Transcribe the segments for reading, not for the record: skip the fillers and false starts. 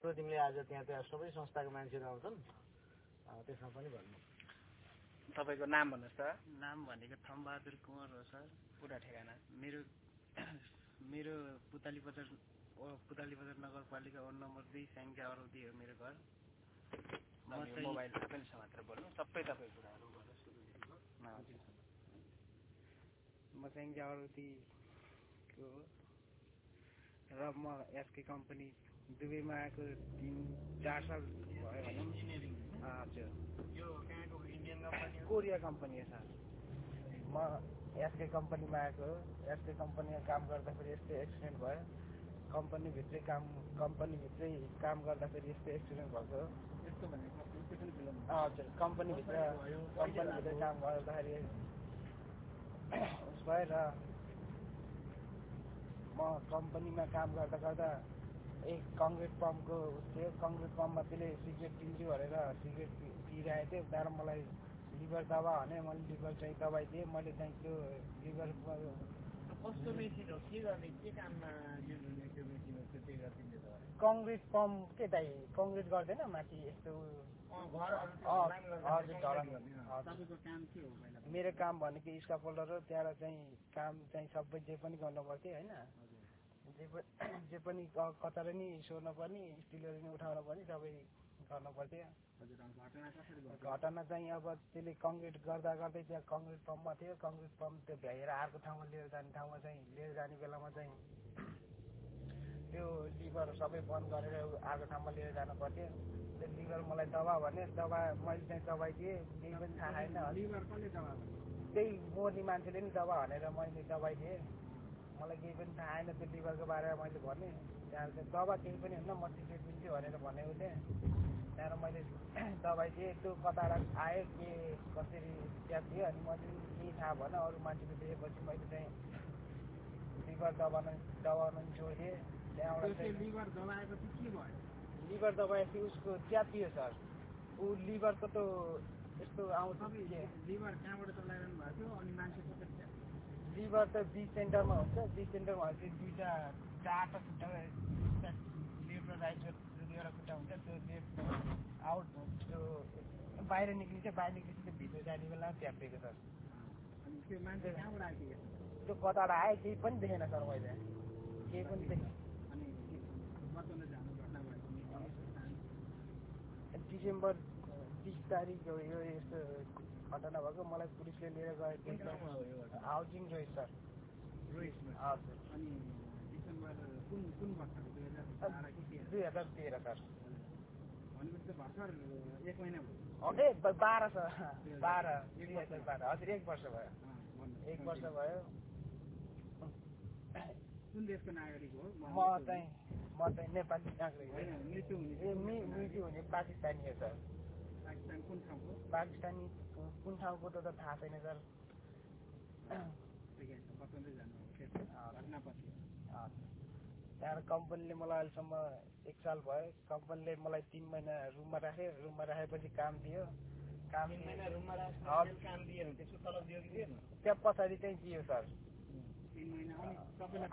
तिमीले आज त्यहाँ त्यहाँ सबै संस्थाको मान्छेहरू आउँछन् त्यसमा पनि भन्नु। तपाईँको नाम भन्नुहोस् त। नाम भनेको थम्बहादुर कुँवर हो सर। पुरा ठेगाना मेरो पुतली बजार नगरपालिका वार्ड नम्बर 2 स्याङ्जा अरौती हो मेरो घर। मोबाइल पनि छ मात्र बोल्नु, सबै तपाईँ कुराहरू म स्याङ्जा अरौतीको हो र म एसके कम्पनी दुबईमा आएको 3-4 साल भयो भनौँ। हजुर, यो कहाँको इन्डियन कम्पनी हो? कोरिया कम्पनी हो सर। म एसके कम्पनीमा आएको हो। एसके कम्पनीमा काम गर्दाखेरि यस्तै एक्सिडेन्ट भयो। कम्पनीभित्रै काम गर्दाखेरि यस्तै एक्सिडेन्ट भएको हो। यस्तो भनेको हजुर, कम्पनीभित्र काम गर्दाखेरि उस भएर म कम्पनीमा काम गर्दा एक कङ्क्रिट पम्पको थियो। कङ्क्रिट पम्पमा त्यसले सिगरेट पिन्छु भनेर सिगरेट पिइरहेको थियो। त्यहाँबाट मलाई लिभर दबा भने मैले लिभर चाहिँ दबाइदिएँ। मैले चाहिँ त्यो लिभर कस्तो मेसिन हो, के गर्ने, के काममा युज हुने त्यो मेसिन हो, त्यो के गरिदिन्छ त? कङ्क्रिट पम्प के दाइ, कङ्क्रिट गर्दैन माथि यस्तो तपाईँको काम के हो? मेरो काम भनेको स्काफोल्डर हो। त्यहाँबाट चाहिँ काम चाहिँ सबै जे पनि गर्नु पर्थ्यो होइन। जे पनि कचरा नि सोर्न पर्ने, स्टिलहरू नि उठाउन पर्ने, सबै गर्नु पर्थ्यो। घटना चाहिँ अब त्यसले कङ्क्रिट गर्दै त्यहाँ कङ्क्रिट पम्पमा थियो। कङ्क्रिट पम्प त्यो भ्याएर अर्को ठाउँमा लिएर जाने ठाउँमा चाहिँ लिएर जाने बेलामा चाहिँ त्यो लिभर सबै बन्द गरेर अर्को ठाउँमा लिएर जानु पर्थ्यो। त्यो लिभर मलाई दबा भने मैले चाहिँ दबाइदिएँ। केही पनि थाहा छैन। लिभर कसले दबा? त्यही मोर्ने मान्छेले नि दबा भनेर मैले दबाइदिएँ। मलाई केही पनि थाहा छैन त्यो लिभरको बारेमा मैले भनेँ। त्यहाँबाट दबा केही पनि हुन्न, म सिगरेट पिन्छु भनेर भनेको थिएँ। त्यहाँबाट मैले दबाइदिएँ। त्यो कताबाट आयो के कसरी क्या थियो अनि मैले केही थाहा भएन। अरू मान्छेले दिएपछि मैले चाहिँ लिभर दबाउन छोडिदिएँ। त्यहाँबाट लिभर दबाएपछि के भयो? लिभर दबाएपछि उसको च्यातियो सर। ऊ लिभरको त यस्तो आउँछ। लिभर कहाँबाट चलाइरहनु भएको थियो अनि मान्छे कसरी च्यात्यो? लिभर त बी सेन्टरमा हुन्छ। बी सेन्टरमा चाहिँ चारवटा खुट्टा लेफ्ट र राइट दुईवटा खुट्टा हुन्छ। त्यो लेफ्ट आउट त्यो बाहिर निक्लिन्छ। बाहिर निक्लिन्छ त्यो भित्र जाने बेला च्यापेको सर। अनि त्यो मान्छे कहाँबाट आइपुग्यो? त्यो कताबाट आयो केही पनि देखेन सर मैले, केही पनि देखेन। अनि बचाउन जानु घटना भयो? डिसेम्बर 30 तारिक यो यस्तो घटना भएको। मलाई पुलिसले लिएर गएको हाउसिङ रोइस सर। हजुर। अनि डिसेम्बर कुन वर्षको? 2013 सर। भनेपछि त भर्खर 1 महिना भयो। 12 सर। 2012 हजुर, 1 वर्ष भयो। 1 वर्ष भयो। कुन देशको नागरिक हो? म चाहिँ नेपाली नागरिक हो। मृत्यु हुने पाकिस्तानी हो सर। पाकिस्तान कुन ठाउँको? पाकिस्तानी कुन ठाउँको त थाहा छैन सर। बचाउँदै जानु घटनापछि। त्यहाँबाट कम्पनीले मलाई अहिलेसम्म 1 साल भयो। कम्पनीले मलाई 3 महिना रुममा राख्यो। रुममा राखेपछि काम दियो। काम दियो त्यसको तलब दियो कि दिएन? त्यहाँ पछाडि चाहिँ दियो सर। 3 महिना। अनि तपाईँलाई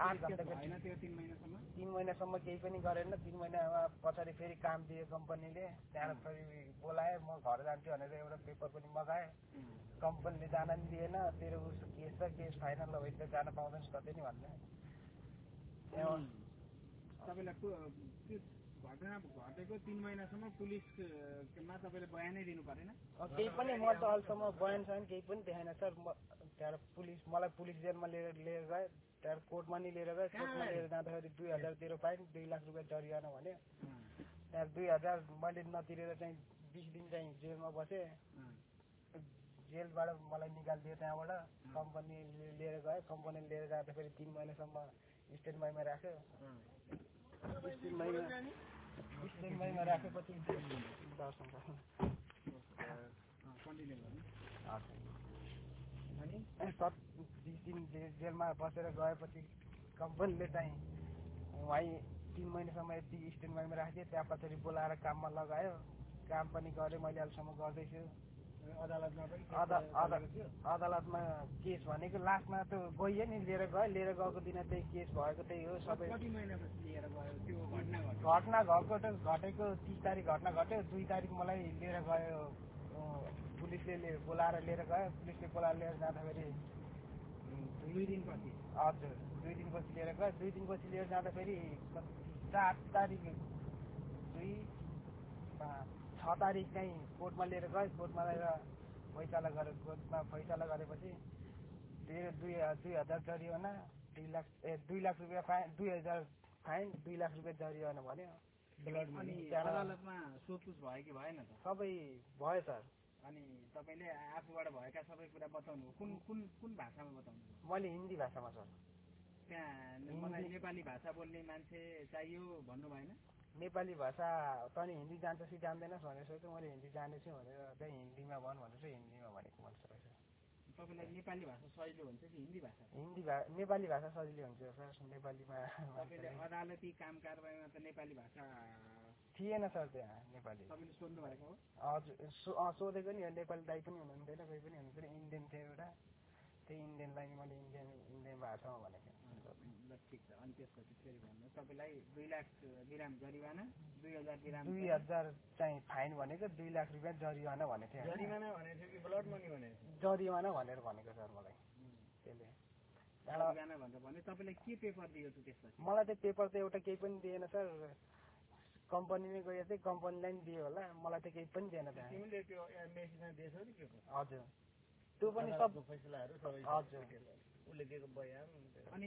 3 महिनासम्म केही पनि गरेन। 3 महिनामा पछाडि फेरि काम दियो कम्पनीले। त्यहाँबाट फेरि बोलायो। म घर जान्छु भनेर एउटा पेपर पनि मगाएँ। कम्पनीले जान नि दिएन। तेरो उसको केस छ, केस फाइनल नभए त जान पाउँदैन कतै नि भन्ने। तपाईँलाई त्यो घटना घटेको 3 महिनासम्म पुलिसमा तपाईँले बयानै दिनु परेन? केही पनि म त अहिलेसम्म बयान छैन, केही पनि देखाएन सर। त्यहाँबाट मलाई पुलिस जेलमा लिएर गए। त्यहाँबाट कोर्टमा नि लिएर गए। कोर्टमा लिएर जाँदाखेरि 2000 तिरो फाइन, 2 लाख रुपियाँ जरिवाना भन्यो। त्यहाँ 2000 मैले नतिरेर चाहिँ 20 दिन चाहिँ जेलमा बसेँ। जेलबाट मलाई निकालिदियो त्यहाँबाट। कम्पनीले लिएर गयो। कम्पनीले लिएर जाँदाखेरि 3 महिनासम्म स्टेट बाईमा राख्यो। स्टेट बाईमा राखेपछि 20 दिन जेलमा बसेर गएपछि कम्पनीले चाहिँ वहीँ 3 महिनासम्म यति स्टेट बाईमा राख्यो। त्यहाँ पछाडि बोलाएर काममा लगायो। काम पनि गरेँ मैले, अहिलेसम्म गर्दैछु। अदालतमा पनि अदालतमा केस भनेको लास्टमा त गइयो नि लिएर गएको दिन त्यही केस भएको त्यही हो सबै। कति महिनापछि लिएर गयो त्यो घटना घटेको 30 तारिक घटना घट्यो, 2 तारिक मलाई लिएर गयो पुलिसले बोलाएर लिएर गयो। पुलिसले बोलाएर लिएर जाँदाखेरि 2 दिनपछि हजुर 2 दिनपछि लिएर गयो। 2 दिनपछि लिएर जाँदाखेरि 4 तारिक 6 तारिक चाहिँ कोर्टमा लिएर गयो। कोर्टमा लिएर फैसला गरेपछि 2,000 जरिवाना 2 लाख रुपियाँ फाइन, 2,000 फाइन, 2 लाख रुपियाँ जरिवाना भन्यो। अनि अदालतमा सोधपुछ भयो कि भएन त? सबै भयो सर। अनि तपाईँले आफूबाट भएका सबै कुरा बताउनु कुन भाषामा बताउनु? मैले हिन्दी भाषामा सर। त्यहाँ मलाई नेपाली भाषा बोल्ने मान्छे चाहियो भन्नु भएन? नेपाली भाषा तैँले हिन्दी जान्छस् कि जान्दैनस् भनेर सोध्यो। मैले हिन्दी जानेछु भनेर त्यही हिन्दीमा भन् भनेर हिन्दीमा भनेको मैले सर। तपाईँलाई नेपाली भाषा सजिलो हुन्छ कि हिन्दी भाषा? नेपाली भाषा सजिलो हुन्छ सर। नेपालीमा तपाईँले अदालती काम कारबाहीमा त नेपाली भाषा थिएन सर त्यहाँ नेपाली। तपाईँले सोध्नु भएको हो? हजुर सोधेको नि नेपाली दाइ पनि हुनुहुन्थेन, कोही पनि हुनुहुन्थेन, इन्डियन थियो एउटा। त्यही इन्डियनलाई मैले इन्डियन भाषामा भनेको। ल ठिक छ। अनि त्यसपछि फेरि भन्नु तपाईँलाई 2 लाख दिराम जरिवाना, 2,000 दिराम 2,000 चाहिँ फाइन भनेको, 2 लाख रुपियाँ जरिवाना भनेको थियो। जरिवाना भनेको थियो कि ब्लड मनी भनेको थियो? जरिवाना भनेर भनेको सर मलाई त्यसले। जरिवाना भनेर भने तपाईँलाई के पेपर दियो त त्यसपछि? मलाई त पेपर त एउटा केही पनि दिएन सर। कम्पनीमै गएको थिएँ, कम्पनीलाई नि दियो होला, मलाई त केही पनि दिएन त्यहाँ। तिमीले त्यो एमएससीमा दिएछौ नि पेपर? हजुर त्यो पनि सब फैसलाहरू सबै हजुर उसले दिएको बयान। अनि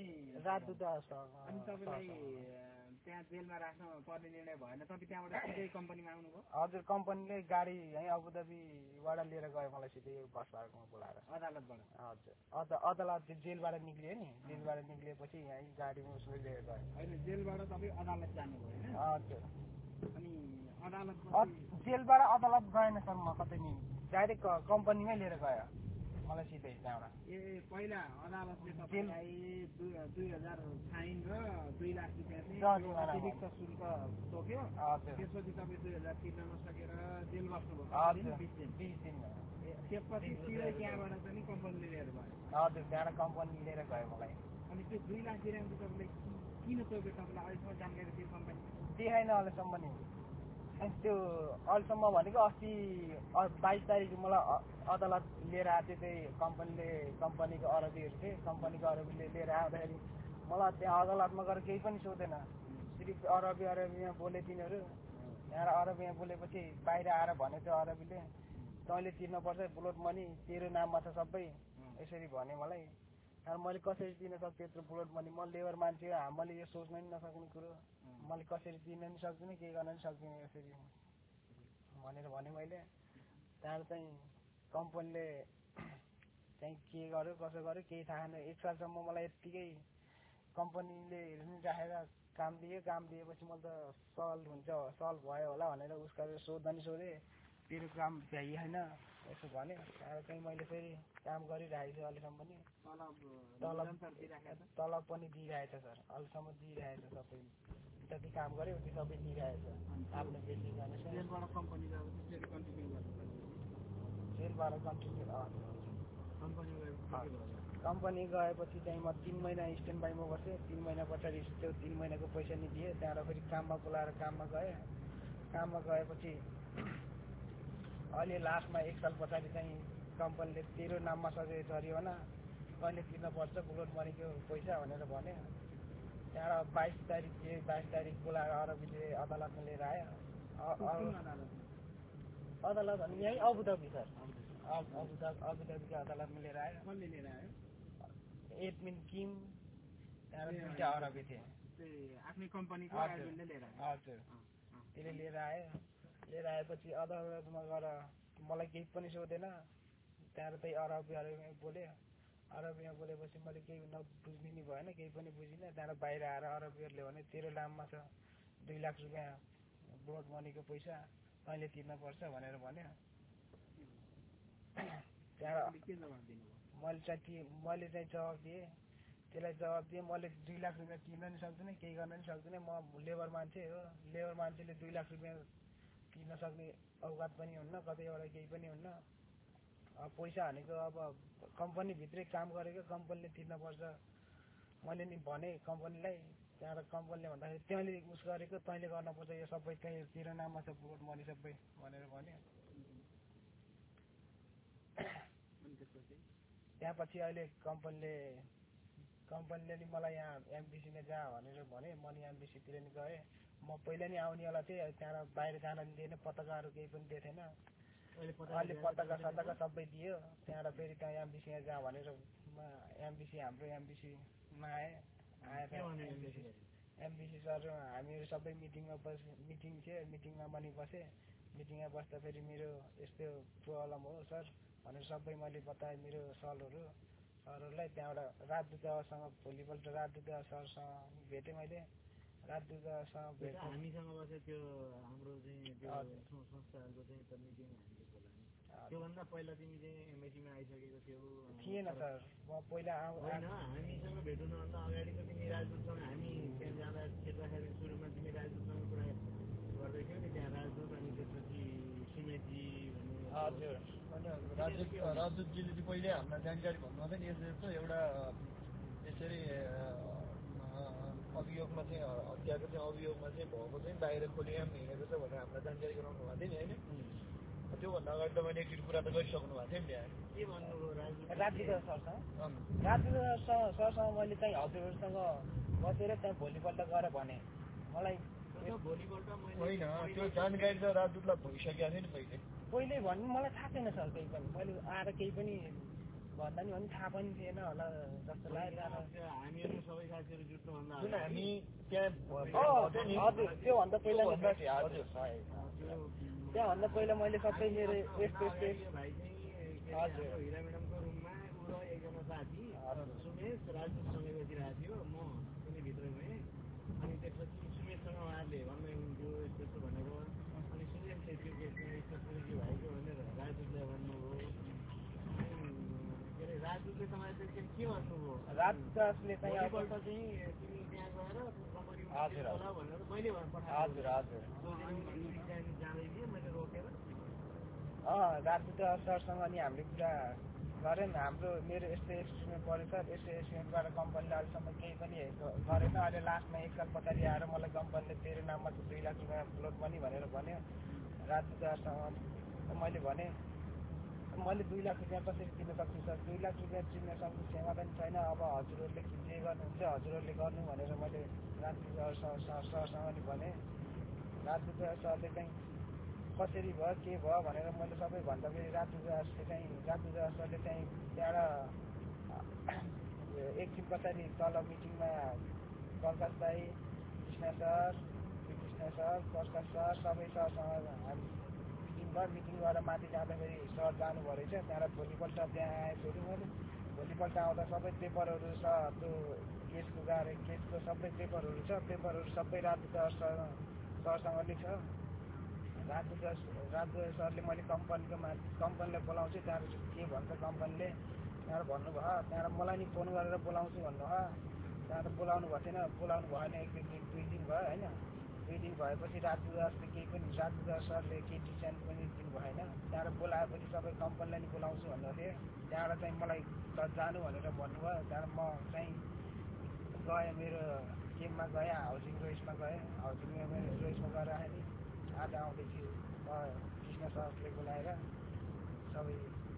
अनि तपाईँलाई त्यहाँ जेलमा राख्न पर्ने निर्णय भएन, तपाईँ त्यहाँबाट सिधै कम्पनीमा आउनुभयो? हजुर कम्पनीले गाडी यहीँ अबुधाबीबाट लिएर गयो मलाई सिधै बस पार्कमा बोलाएर। अदालतबाट? हजुर अदालत जेलबाट निक्लियो नि, जेलबाट निक्लिएपछि यहीँ गाडीमा उसले लिएर गयो। होइन जेलबाट तपाईँ अदालत जानुभयो होइन? हजुर। अनि अदालत जेलबाट अदालत गएन सर, म कतै नि डाइरेक्ट कम्पनीमै लिएर गयो मलाई सिधै त्यहाँबाट। पहिला अदालतले तपाईँलाई 2,000 फाइन र 2 लाख रुपियाँ अतिरिक्त शुल्क तोक्यो। त्यसपछि तपाईँ 2,000 तिर्न नसकेर जेल बस्नुभयो 20 दिन। त्यसपछि सिधै त्यहाँबाट चाहिँ कम्पनीले लिएर गयो? हजुर त्यहाँबाट कम्पनीले लिएर गयो मलाई। अनि त्यो 2 लाख दिराम चाहिँ तपाईँले किन तोक्यो? तपाईँलाई अहिलेसम्म जानकारी दियो कम्पनी? दिएन अहिलेसम्म नि। त्यो अहिलेसम्म भनेको अस्ति 22 तारिक मलाई अदालत लिएर आएको थियो। त्यही कम्पनीको अरबीहरू थिए, कम्पनीको अरबीले लिएर आउँदाखेरि मलाई त्यहाँ अदालतमा गएर केही पनि सोधेन। सिर्फ अरबीमा बोले तिनीहरू। त्यहाँबाट अरबीमा बोलेपछि बाहिर आएर भनेको थियो अरबीले, तैँले तिर्नुपर्छ ब्लड मनी, तेरो नाममा छ सबै, यसरी भने मलाई। तर मैले कसरी तिर्न सक्छु यत्रो ब्लड मनी? म लेबर मान्छे हो, मैले यो सोच्न नि नसक्ने कुरो। मैले कसरी तिर्न नि सक्दिनँ, केही गर्न नि सक्दिनँ यसरी भनेर भने मैले। त्यहाँबाट चाहिँ कम्पनीले चाहिँ के गर्यो कसो गर्यो केही थाहा छैन। 1 सालसम्म मलाई यत्तिकै कम्पनीले नि राखेर काम दिएपछि मैले त सल्भ भयो होला भनेर उसका सोध्दा नि सोधेँ, तेरो काम भ्याइ होइन यसो भन्यो। त्यहाँबाट चाहिँ मैले फेरि काम गरिरहेको छु अहिलेसम्म पनि। तलब पनि दिइरहेछ सर, अहिलेसम्म दिइरहेछ। सबै जति काम गऱ्यो उति सबै दिइरहेछ। आफ्नो बेसी गर्ने जेलबाट कम्पनी गएपछि फेरि कन्टिन्यू गर्नु? जेलबाट कन्टिन्यू कम्पनी गएपछि चाहिँ म 3 महिना स्ट्यान्ड बाईमा बसेँ। 3 महिना पछाडि त्यो 3 महिनाको पैसा नि दिएँ। त्यहाँबाट फेरि काममा बोलाएर काममा गएँ। काममा गएपछि अहिले लास्टमा 1 साल पछाडि चाहिँ कम्पनीले तेरो नाममा सके जरिवाना, तैँले तिर्नुपर्छ ब्लड मनीको पैसा भनेर भन्यो। त्यहाँबाट 22 तारिक बोलाएर अरबीले अदालतमा लिएर आयो। अदालत भने यहीँ अबुधाबी सर, अबुधाबीको अदालतमा लिएर आयो। कसले लिएर आयो? एडमिन किम, त्यहाँबाट 2टा अरबी थिए। आफ्नै कम्पनीको एडमिनले लिएर आयो? हजुर त्यसले लिएर आयो। लिएर आएपछि अदालतमा गएर मलाई केही पनि सोधेन। त्यहाँबाट त्यही अरबीमा बोल्यो। अरबीमा बोलेपछि मैले केही नबुझ्ने नि भएन, केही पनि बुझिनँ। त्यहाँबाट बाहिर आएर अरबीहरूले भने तेरो नाममा छ 2 लाख रुपियाँ ब्लड मनीको पैसा, तैँले तिर्नुपर्छ भनेर भन्यो। त्यहाँबाट के जवाब दिनुभयो? मैले चाहिँ जवाब दिएँ, त्यसलाई जवाब दिएँ मैले 2 लाख रुपियाँ तिर्न नि सक्दिनँ, केही गर्न नि सक्दिनँ। म लेबर मान्छे हो, लेबर मान्छेले 2 लाख रुपियाँ तिर्न सक्ने औकात पनि हुन्न, कतैबाट केही पनि हुन्न। पैसा भनेको अब कम्पनीभित्रै काम गरेको कम्पनीले तिर्नुपर्छ मैले नि भने कम्पनीलाई त्यहाँबाट कम्पनीले भन्दाखेरि तैँले उस गरेको तैँले गर्नुपर्छ यो सबै तेरो नाममा छ प्लट मनी सबै भनेर भन्यो त्यसपछि अहिले कम्पनीले नि मलाई यहाँ एमबिसीमा जा भनेर भने म नि एमबिसीतिर नि गएँ म पहिला नि आउनेवाला थिएँ त्यहाँबाट बाहिर जान दिँदैन पताकाहरू केही पनि दिएको थिएन अहिले पताका सताका सबै दियो त्यहाँबाट फेरि त्यहाँ एमबिसीमा जा भनेर एमबिसी हाम्रो एमबिसीमा आएर एमबिसी सर हामीहरू सबै मिटिङमा मिटिङमा पनि बसेँ मिटिङमा बस्दा फेरि मेरो यस्तो प्रब्लम हो सर भनेर सबै मैले बताएँ मेरो सरहरूलाई त्यहाँबाट राजदूतसँग भोलिपल्ट राजदूत सरसँग भेटेँ मैले राजदूतसँग भेटेँ हामीसँग बसेँ त्यो हाम्रो चाहिँ त्यो संस्थाहरूको चाहिँ मिटिङ हामीले बोलायौँ त्योभन्दा पहिला तिमी चाहिँ एमएसीमा आइसकेको थिएन सर म पहिला होइन हामीसँग भेट्नुभन्दा अगाडिको तिमी राजदूतसँग हामी त्यहाँ जाँदा छिर्दाखेरि सुरुमा तिमी राजदूतसँग कुरा गर्दै थियौ नि त्यहाँ राजदूत अनि त्यसपछि सुमेशजी हजुर राजदूतजीले चाहिँ पहिले हामीलाई जानकारी भन्नुहुँदै नि यस्तो एउटा यसरी अभियोगमा चाहिँ हत्याको चाहिँ अभियोगमा चाहिँ भएको चाहिँ बाहिर खोलियाम हिँडेको छ भनेर हामीलाई जानकारी गराउनु भएको थियो नि होइन त्योभन्दा अगाडि तपाईँले एकचोटि कुरा त गरिसक्नु भएको थियो नि त्यहाँ के भन्नुभयो राजदूत सरसँग मैले चाहिँ हजुरहरूसँग बसेर त्यहाँ भोलिपल्ट गएर भने मलाई होइन त्यो जानकारी त राजदूतलाई भइसकेको थियो नि पहिले भन्नु मलाई थाहा छैन सर केही पनि मैले आएर केही पनि भन्दा नि भने थाहा पनि थिएन होला जस्तो लाग्यो हामीहरू सबै साथीहरू जुट्नुभन्दा हामी त्यहाँ हजुर त्योभन्दा पहिला त्यहाँभन्दा पहिला मैले सबै मेरो भाइ चाहिँ हजुर हिरा म्याडमको रुममा ऊ र एकजना साथी सुमेश राजदूतसँगै बसिरहेको थियो म पनि भित्र गएँ अनि त्यसपछि सुमेशसँग उहाँहरूले भन्दै हुन्थ्यो यस्तो यस्तो भनेर अनि सुमेश छेत्रीको यस्तो सुनेकी भाइको भनेर राजदूतलाई भन्नुभयो के अरे राजदूतले तपाईँले के भन्नुभयो राजदूतले चाहिँ भोलिपल्ट चाहिँ तिमी त्यहाँ गएर कम्पनीमा होला भनेर मैले पठाएको जाँदै थिएँ मैले रोकेर राजदूत सरसँग नि हामीले कुरा गरेन हाम्रो मेरो यस्तो एस्टिमेट पऱ्यो सर यस्तो एस्टिमेटबाट कम्पनीले अहिलेसम्म केही पनि गरेन अहिले लास्टमा एक साल पछाडि आएर मलाई कम्पनीले तेरो नाममा 2 लाख रुपियाँ प्लट मनी भनेर भन्यो राजदूत सरसँग मैले भने मैले 2 लाख रुपियाँ कसरी तिर्न सक्छु सर 2 लाख रुपियाँ तिर्न सक्ने क्षमता पनि छैन अब हजुरहरूले जे गर्नुहुन्छ हजुरहरूले गर्नु भनेर मैले राजदूत सरसँग नि भने राजदूत सरले चाहिँ कसरी भयो के भयो भनेर मैले सबै भन्दाखेरि राजदूत सरले चाहिँ त्यहाँबाट एकछिन पछाडि तल मिटिङमा प्रकाश दाई कृष्ण सर प्रकाश सर सबै सरसँग हामी मिटिङ गरेर माथि जाँदाखेरि सर जानुभयो रहेछ त्यहाँबाट भोलिपल्ट त्यहाँ आएँ फेरि मैले भोलिपल्ट आउँदा सबै पेपरहरू छ त्यो केसको सबै पेपरहरू छ पेपरहरू सबै राजदूत सरसँग नै छ राजदूत सरले मैले कम्पनीलाई बोलाउँछु त्यहाँबाट के भन्छ कम्पनीले त्यहाँबाट भन्नुभयो त्यहाँबाट मलाई नि फोन गरेर बोलाउँछु भन्नुभयो त्यहाँबाट बोलाउनु भएको थिएन बोलाउनु भएन 1 दिन 2 दिन भयो होइन 2 दिन भएपछि राजदूत सरले केही डिसिजन पनि दिनु भएन त्यहाँबाट बोलाएपछि सबै कम्पनीलाई नि बोलाउँछु भन्नुभएको थियो त्यहाँबाट चाहिँ मलाई जानु भनेर भन्नुभयो त्यहाँबाट म चाहिँ गएँ मेरो गेममा गएँ हाउसिङ रोइसमा गएँ रोइसमा गएर आएँ नि आज आउँदैछु कृष्ण सरले बोलाएर सबै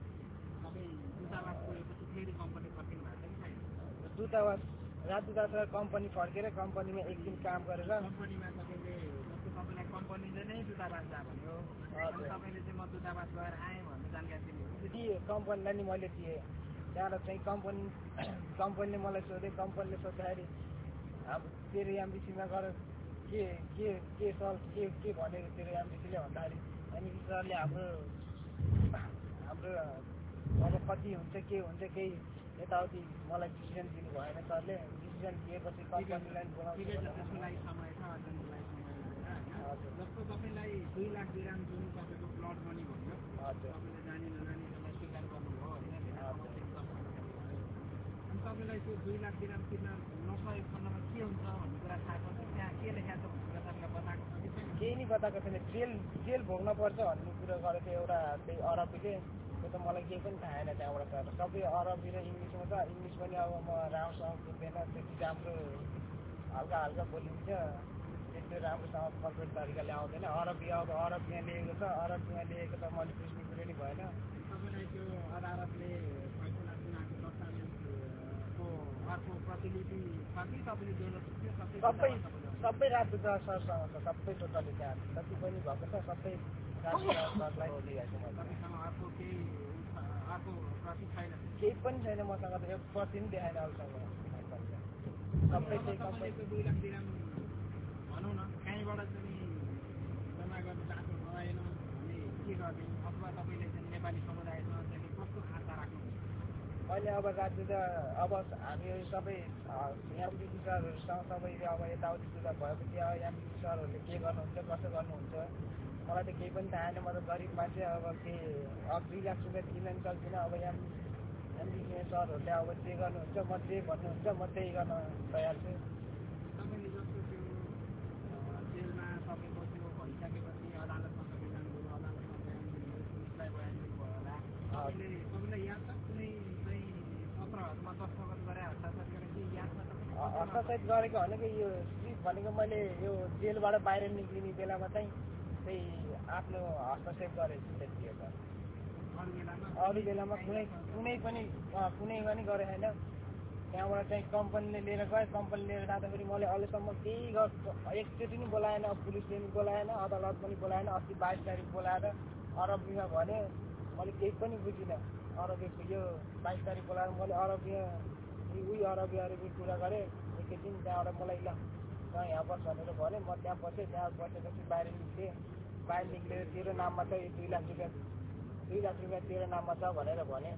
दूतावास गएपछि फेरि कम्पनी फर्किनु भएको छ कि छैन दूतावास राजदूत सर कम्पनी फर्केर कम्पनीमा एक दिन काम गरेर कम्पनीमा तपाईँले जस्तो तपाईँलाई कम्पनीले नै दूतावास जा भन्यो तपाईँले चाहिँ म दूतावास गएर आएँ भन्ने जानकारी दिएँ कम्पनीलाई नि मैले दिएँ त्यहाँबाट चाहिँ कम्पनीले मलाई सोधेँ कम्पनीले सोद्धाखेरि अब तेरो एमबिसीमा गएर के सर के भनेको तेरो एमबिसीले भन्दाखेरि एमबिसी सरले हाम्रो अब कति हुन्छ के हुन्छ केही यताउति मलाई डिसिजन दिनु भएन सरले डिसिजन दिएपछि कम्पनीलाई बोलाउँछु जस्तो तपाईँलाई 2 लाख दिराम जुन तपाईँको प्लट मनी भन्यो तपाईँले जानी नजानी त्यसलाई स्वीकार गर्नुभयो होइन अनि तपाईँलाई त्यो 2 लाख दिराम तिर्न नसकेको खण्डमा के हुन्छ भन्ने कुरा थाहा छ त्यहाँ के लेखाएको छ भन्ने कुरा तपाईँलाई बताएको छ कि छैन केही नि बताएको छैन जेल भोग्न पर्छ भन्ने कुरा गरेको थियो एउटा त्यही आरोपीले त्यो त मलाई केही पनि थाहा छैन त्यहाँबाट सर सबै अरबी र इङ्ग्लिसमा छ इङ्ग्लिस पनि अब म राम्रोसँग बुझ्दैन त्यति राम्रो हल्का हल्का बोलिन्छ त्यस्तो राम्रोसँग पर्फेक्ट तरिकाले आउँदैन अरबी अब अरबीमा लेखेको छ अरबीमा लेखेको त मैले बुझ्ने कुरो नि भएन तपाईँलाई त्यो अदालतले फैसला सुनाएको दस्तावेजको अर्को प्रतिलिपि छ कि तपाईँले दिनु सक्यो सबै राजदूत सरसँग छ सबै टोटली त्यहाँ जति पनि भएको छ सबै राजदूत सरलाई दिएको तपाईँसँग अर्को प्रति छैन केही पनि छैन मसँग त एक प्रति पनि देखाएन अहिलेसम्म सबै त्यही तपाईँले 2 लाख दिराम भनौँ न कहीँबाट चाहिँ जम्मा गर्ने बाटो भएन भने के गर्ने अथवा तपाईँले चाहिँ नेपाली समुदायसँग चाहिँ कस्तो आशा राख्नुहुन्छ अहिले अब राजदूत अब हामीहरू सबै एमबिसी सरहरूसँग सबै अब यताउति सुधा भएपछि अब एमबिसी सरहरूले के गर्नुहुन्छ कसो गर्नुहुन्छ मलाई त केही पनि थाहा छैन म त गरिब मान्छे अब के अब 2 लाख रुपियाँ दिन पनि सक्दिनँ अब एमबिसी सरहरूले अब जे गर्नुहुन्छ म जे भन्नुहुन्छ म त्यही गर्न तयार छु तपाईँले जस्तो त्यो जेलमा तपाईँको त्यो भइसकेपछि अदालतमा तपाईँ जानुभयो अदालतमा बयान दिनुभयो पुलिसलाई बयान दिनुभयो होला तपाईँलाई याद छ कुनै चाहिँ पत्रहरूमा दस्तखत गरे हस्ताक्षर गरेको याद छ हस्ताक्षर गरेको भनेको यो सिप भनेको मैले यो जेलबाट बाहिर निक्लिने बेलामा चाहिँ त्यही आफ्नो हस्तक्षेप गरेको छु त्यति हो अरू बेलामा कुनै पनि गरेको छैन त्यहाँबाट चाहिँ कम्पनीले लिएर गए कम्पनी लिएर जाँदाखेरि मैले अहिलेसम्म केही एकचोटि नि बोलाएन पुलिसले पनि बोलाएन अदालत पनि बोलाएन अस्ति 22 तारिक बोलाएर अरबीमा भने मैले केही पनि बुझिनँ अरबीको यो 22 तारिक बोलाएर मैले अरबी कुरा गरेँ एकैछिन त्यहाँबाट मलाई ल यहाँ बस भनेर भने म त्यहाँ बसेँ त्यहाँ बसेपछि बाहिर निक्लेर तेरो नाममा छ 2 लाख रुपियाँ तेरो नाममा छ भनेर भने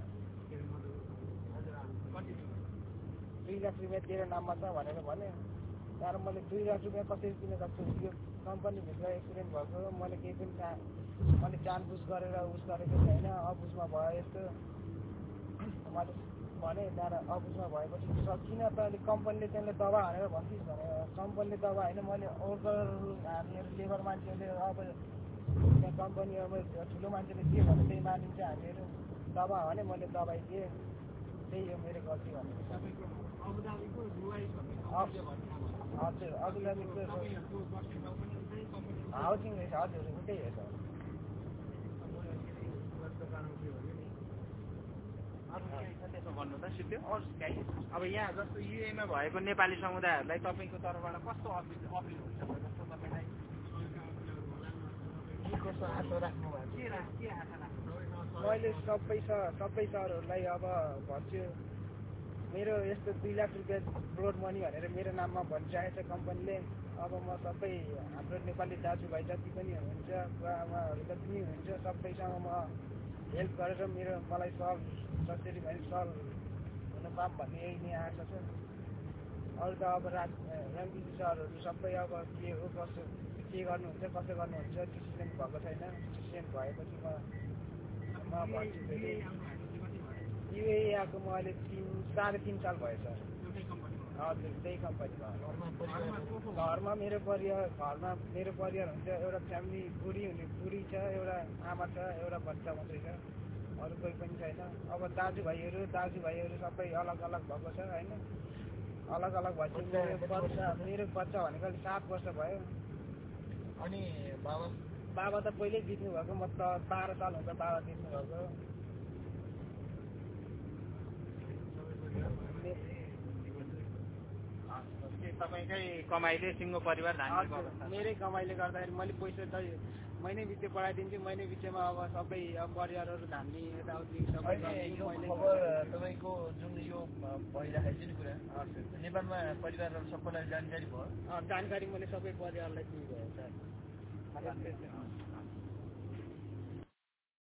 2 लाख रुपियाँ तेरो नाममा छ भनेर भने त्यहाँबाट मैले 2 लाख रुपियाँ कसरी दिन सक्छु यो कम्पनीभित्र एक्सिडेन्ट भएको मैले केही पनि मैले जानबुझ गरेर उस गरेको छैन अबुझमा भयो यस्तो मैले भने त्यहाँबाट अबुझमा भएपछि किन तैँले कम्पनीले त्यसले दबा हानेर भन्थिस् भने कम्पनीले दबा होइन मैले हामीहरू लेबर मान्छेहरूले अब त्यहाँ कम्पनी अब ठुलो मान्छेले के भने त्यही मानिन्छ हामीहरू दबा भने मैले दबाइदिएँ त्यही हो मेरो गल्ती भनेको हजुर अबुधाबीको हाउसिङ रहेछ हजुर उतै हो त्यसो भन्नु त सिद्धो अब यहाँ जस्तो युएमा भएको नेपाली समुदायहरूलाई तपाईँको तर्फबाट कस्तो अपिल हुन्छ जस्तो तपाईँलाई कस्तो आशा राख्नु भएको के आशा राख्नु मैले सबै सरहरूलाई अब भन्छु मेरो यस्तो 2 लाख रुपियाँ ब्रोड मनी भनेर मेरो नाममा भनिसकेको छ कम्पनीले अब म सबै हाम्रो नेपाली दाजुभाइ जति पनि हुनुहुन्छ बुवाआमाहरू जति पनि हुनुहुन्छ सबैसँग म हेल्प गरेर मलाई सल्भ जसरी भने सल्भ हुन पाऊँ भन्ने यही नै आशा छ अरू त अब एमबिसी सरहरू सबै अब के हो कसो के गर्नुहुन्छ कसो गर्नुहुन्छ डिसिजन भएको छैन डिसिजन भएपछि म भन्छु फेरि युए आएको म अहिले 3.5 साल भयो सर हजुर त्यही कम्पनीमा घरमा मेरो परिवार हुन्छ एउटा फ्यामिली बुढी छ एउटा आमा छ एउटा बच्चा मात्रै छ अरू कोही पनि छैन अब दाजुभाइहरू सबै अलग भएको छ होइन अलग भएपछि मेरो बच्चा भनेको 7 वर्ष भयो अनि बाबा त पहिल्यै बित्नु भएको म त 12 साल हुन्छ बाबा बित्नु भएको तपाईँकै कमाइले सिङ्गो परिवार मेरै कमाइले गर्दाखेरि मैले पैसा त महिनै पछि पढाइदिन्छु महिनै पछिमा अब सबै परिवारहरू धान्ने यताउति सबै तपाईँको जुन यो भइरहेको छ नि कुरा नेपालमा परिवारहरू सबैलाई जानकारी भयो जानकारी मैले सबै परिवारलाई दिनुभयो सर